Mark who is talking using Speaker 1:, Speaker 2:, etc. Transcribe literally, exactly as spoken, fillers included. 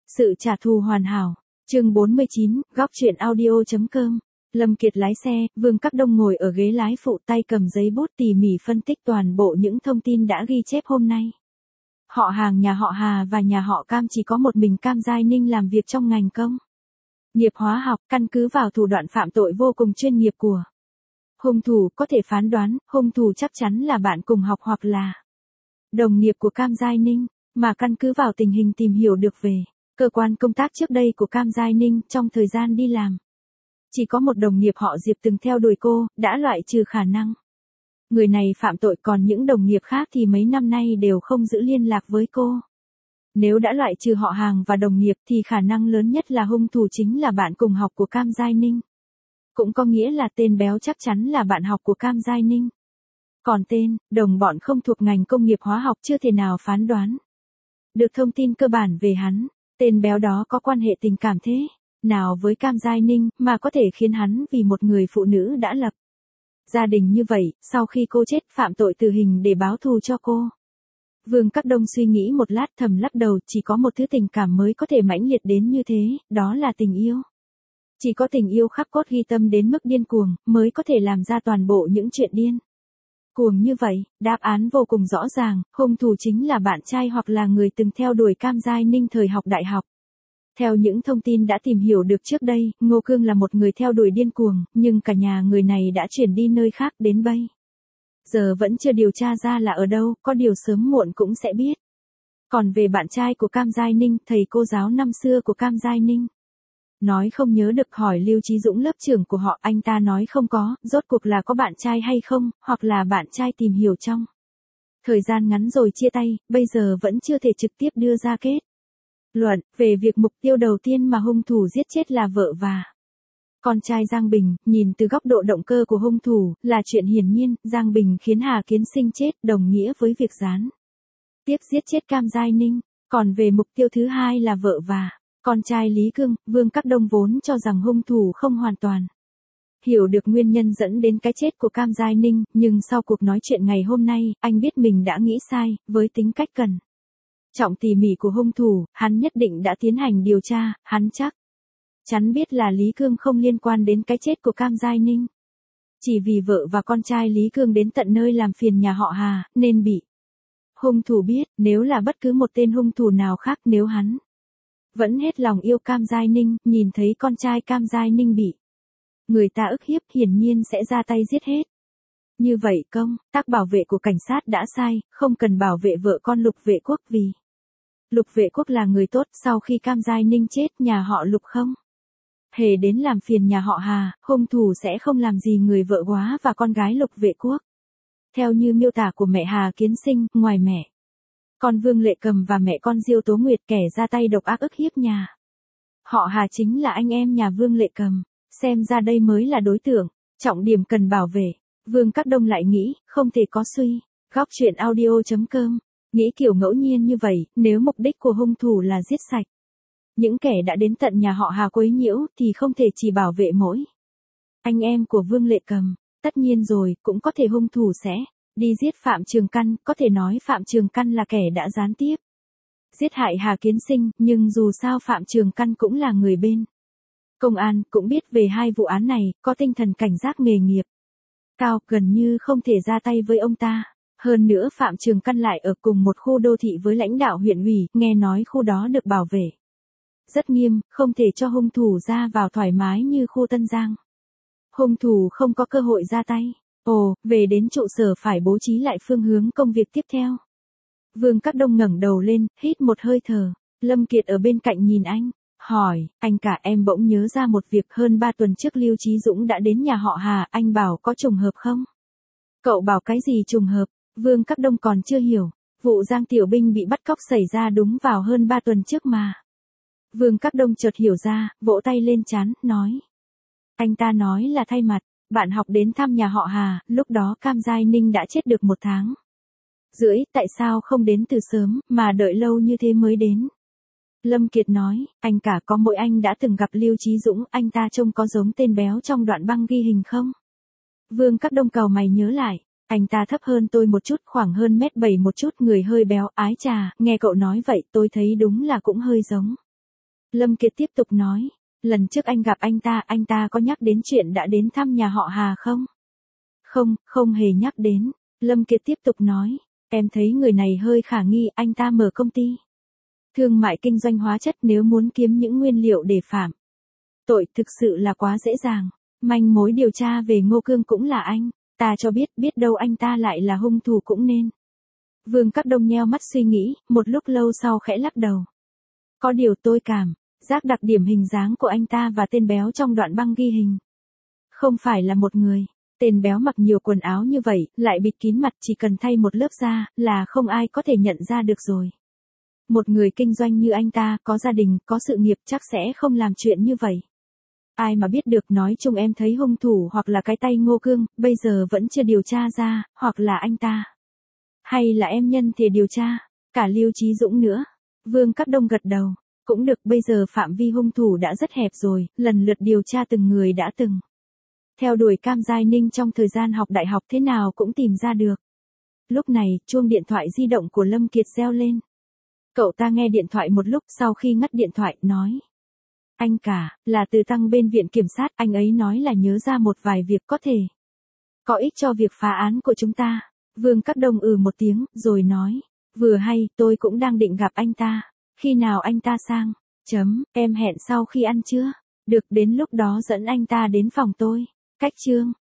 Speaker 1: Sự trả thù hoàn hảo. Chương bốn mươi chín, góc truyện audio.com. Lâm Kiệt lái xe, Vương Các Đông ngồi ở ghế lái phụ, tay cầm giấy bút tỉ mỉ phân tích toàn bộ những thông tin đã ghi chép hôm nay. Họ hàng nhà họ Hà và nhà họ Cam chỉ có một mình Cam Giai Ninh làm việc trong ngành công nghiệp hóa học, căn cứ vào thủ đoạn phạm tội vô cùng chuyên nghiệp của hung thủ, có thể phán đoán, hung thủ chắc chắn là bạn cùng học hoặc là đồng nghiệp của Cam Giai Ninh, mà căn cứ vào tình hình tìm hiểu được về cơ quan công tác trước đây của Cam Giai Ninh trong thời gian đi làm. Chỉ có một đồng nghiệp họ Diệp từng theo đuổi cô, đã loại trừ khả năng người này phạm tội, còn những đồng nghiệp khác thì mấy năm nay đều không giữ liên lạc với cô. Nếu đã loại trừ họ hàng và đồng nghiệp thì khả năng lớn nhất là hung thủ chính là bạn cùng học của Cam Giai Ninh. Cũng có nghĩa là tên béo chắc chắn là bạn học của Cam Giai Ninh. Còn tên, đồng bọn không thuộc ngành công nghiệp hóa học chưa thể nào phán đoán được thông tin cơ bản về hắn. Tên béo đó có quan hệ tình cảm thế nào với Cam Giai Ninh mà có thể khiến hắn vì một người phụ nữ đã lập gia đình như vậy, sau khi cô chết phạm tội tử hình để báo thù cho cô. Vương Các Đông suy nghĩ một lát thầm lắc đầu, chỉ có một thứ tình cảm mới có thể mãnh liệt đến như thế, đó là tình yêu. Chỉ có tình yêu khắc cốt ghi tâm đến mức điên cuồng, mới có thể làm ra toàn bộ những chuyện điên cuồng như vậy. Đáp án vô cùng rõ ràng, hung thủ chính là bạn trai hoặc là người từng theo đuổi Cam Giai Ninh thời học đại học. Theo những thông tin đã tìm hiểu được trước đây, Ngô Cương là một người theo đuổi điên cuồng, nhưng cả nhà người này đã chuyển đi nơi khác đến bây giờ vẫn chưa điều tra ra là ở đâu, có điều sớm muộn cũng sẽ biết. Còn về bạn trai của Cam Giai Ninh, thầy cô giáo năm xưa của Cam Giai Ninh nói không nhớ được, hỏi Lưu Chí Dũng lớp trưởng của họ, anh ta nói không có, rốt cuộc là có bạn trai hay không, hoặc là bạn trai tìm hiểu trong thời gian ngắn rồi chia tay, bây giờ vẫn chưa thể trực tiếp đưa ra kết luận về việc mục tiêu đầu tiên mà hung thủ giết chết là vợ và con trai Giang Bình. Nhìn từ góc độ động cơ của hung thủ, là chuyện hiển nhiên, Giang Bình khiến Hà Kiến Sinh chết, đồng nghĩa với việc gián tiếp giết chết Cam Giai Ninh. Còn về mục tiêu thứ hai là vợ và con trai Lý Cương, Vương Các Đông vốn cho rằng hung thủ không hoàn toàn hiểu được nguyên nhân dẫn đến cái chết của Cam Giai Ninh, nhưng sau cuộc nói chuyện ngày hôm nay, anh biết mình đã nghĩ sai. Với tính cách cẩn trọng tỉ mỉ của hung thủ, hắn nhất định đã tiến hành điều tra, hắn chắc chắn biết là Lý Cương không liên quan đến cái chết của Cam Giai Ninh. Chỉ vì vợ và con trai Lý Cương đến tận nơi làm phiền nhà họ Hà, nên bị hung thủ biết. Nếu là bất cứ một tên hung thủ nào khác, nếu hắn vẫn hết lòng yêu Cam Giai Ninh, nhìn thấy con trai Cam Giai Ninh bị người ta ức hiếp, hiển nhiên sẽ ra tay giết hết. Như vậy công tác bảo vệ của cảnh sát đã sai, không cần bảo vệ vợ con Lục Vệ Quốc, vì Lục Vệ Quốc là người tốt. Sau khi Cam Giai Ninh chết, nhà họ Lục không hề đến làm phiền nhà họ Hà, hung thủ sẽ không làm gì người vợ quá và con gái Lục Vệ Quốc. Theo như miêu tả của mẹ Hà Kiến Sinh, ngoài mẹ con Vương Lệ Cầm và mẹ con Diêu Tố Nguyệt, kẻ ra tay độc ác ức hiếp nhà họ Hà chính là anh em nhà Vương Lệ Cầm. Xem ra đây mới là đối tượng trọng điểm cần bảo vệ. Vương Các Đông lại nghĩ, không thể có suy. Góc truyện audio.com. Nghĩ kiểu ngẫu nhiên như vậy, nếu mục đích của hung thủ là giết sạch những kẻ đã đến tận nhà họ Hà quấy nhiễu, thì không thể chỉ bảo vệ mỗi anh em của Vương Lệ Cầm. Tất nhiên rồi, cũng có thể hung thủ sẽ đi giết Phạm Trường Căn, có thể nói Phạm Trường Căn là kẻ đã gián tiếp giết hại Hà Kiến Sinh, nhưng dù sao Phạm Trường Căn cũng là người bên công an, cũng biết về hai vụ án này, có tinh thần cảnh giác nghề nghiệp cao, gần như không thể ra tay với ông ta. Hơn nữa Phạm Trường Căn lại ở cùng một khu đô thị với lãnh đạo huyện ủy, nghe nói khu đó được bảo vệ rất nghiêm, không thể cho hung thủ ra vào thoải mái như khu Tân Giang. Hung thủ không có cơ hội ra tay. Ồ, về đến trụ sở phải bố trí lại phương hướng công việc tiếp theo. Vương Các Đông ngẩng đầu lên, hít một hơi thở. Lâm Kiệt ở bên cạnh nhìn anh, hỏi, anh cả, em bỗng nhớ ra một việc. Hơn ba tuần trước Lưu Chí Dũng đã đến nhà họ Hà, anh bảo có trùng hợp không? Cậu bảo cái gì trùng hợp? Vương Các Đông còn chưa hiểu. Vụ Giang Tiểu Binh bị bắt cóc xảy ra đúng vào hơn ba tuần trước mà. Vương Các Đông chợt hiểu ra, vỗ tay lên trán, nói. Anh ta nói là thay mặt bạn học đến thăm nhà họ Hà, lúc đó Cam Giai Ninh đã chết được một tháng rưỡi, tại sao không đến từ sớm, mà đợi lâu như thế mới đến? Lâm Kiệt nói, anh cả, có mỗi anh đã từng gặp Lưu Chí Dũng, anh ta trông có giống tên béo trong đoạn băng ghi hình không? Vương Các Đông cau mày nhớ lại, anh ta thấp hơn tôi một chút, khoảng hơn mét bảy một chút, người hơi béo, ái chà, nghe cậu nói vậy tôi thấy đúng là cũng hơi giống Lâm Kiệt tiếp tục nói, lần trước anh gặp anh ta, anh ta có nhắc đến chuyện đã đến thăm nhà họ Hà không? Không, không hề nhắc đến. Lâm Kiệt tiếp tục nói, em thấy người này hơi khả nghi, anh ta mở công ty thương mại kinh doanh hóa chất, nếu muốn kiếm những nguyên liệu để phạm tội thực sự là quá dễ dàng. Manh mối điều tra về Ngô Cương cũng là anh ta cho biết, biết đâu anh ta lại là hung thủ cũng nên. Vương Các Đông nheo mắt suy nghĩ, một lúc lâu sau khẽ lắc đầu. Có điều tôi cảm giác đặc điểm hình dáng của anh ta và tên béo trong đoạn băng ghi hình không phải là một người. Tên béo mặc nhiều quần áo như vậy, lại bịt kín mặt, chỉ cần thay một lớp da là không ai có thể nhận ra được rồi. Một người kinh doanh như anh ta, có gia đình, có sự nghiệp, chắc sẽ không làm chuyện như vậy. Ai mà biết được, nói chung em thấy hung thủ hoặc là cái tay Ngô Cương, bây giờ vẫn chưa điều tra ra, hoặc là anh ta. Hay là em nhân thì điều tra, cả Lưu Chí Dũng nữa. Vương Các Đông gật đầu, cũng được, bây giờ phạm vi hung thủ đã rất hẹp rồi, lần lượt điều tra từng người đã từng theo đuổi Cam Giai Ninh trong thời gian học đại học thế nào cũng tìm ra được. Lúc này, chuông điện thoại di động của Lâm Kiệt reo lên. Cậu ta nghe điện thoại một lúc, sau khi ngắt điện thoại, nói. Anh cả, là Từ Tăng bên viện kiểm sát, anh ấy nói là nhớ ra một vài việc có thể có ích cho việc phá án của chúng ta. Vương Các Đông ừ một tiếng, rồi nói. Vừa hay, tôi cũng đang định gặp anh ta. Khi nào anh ta sang? Chấm, em hẹn sau khi ăn trưa. Được, đến lúc đó dẫn anh ta đến phòng tôi. Cách chương.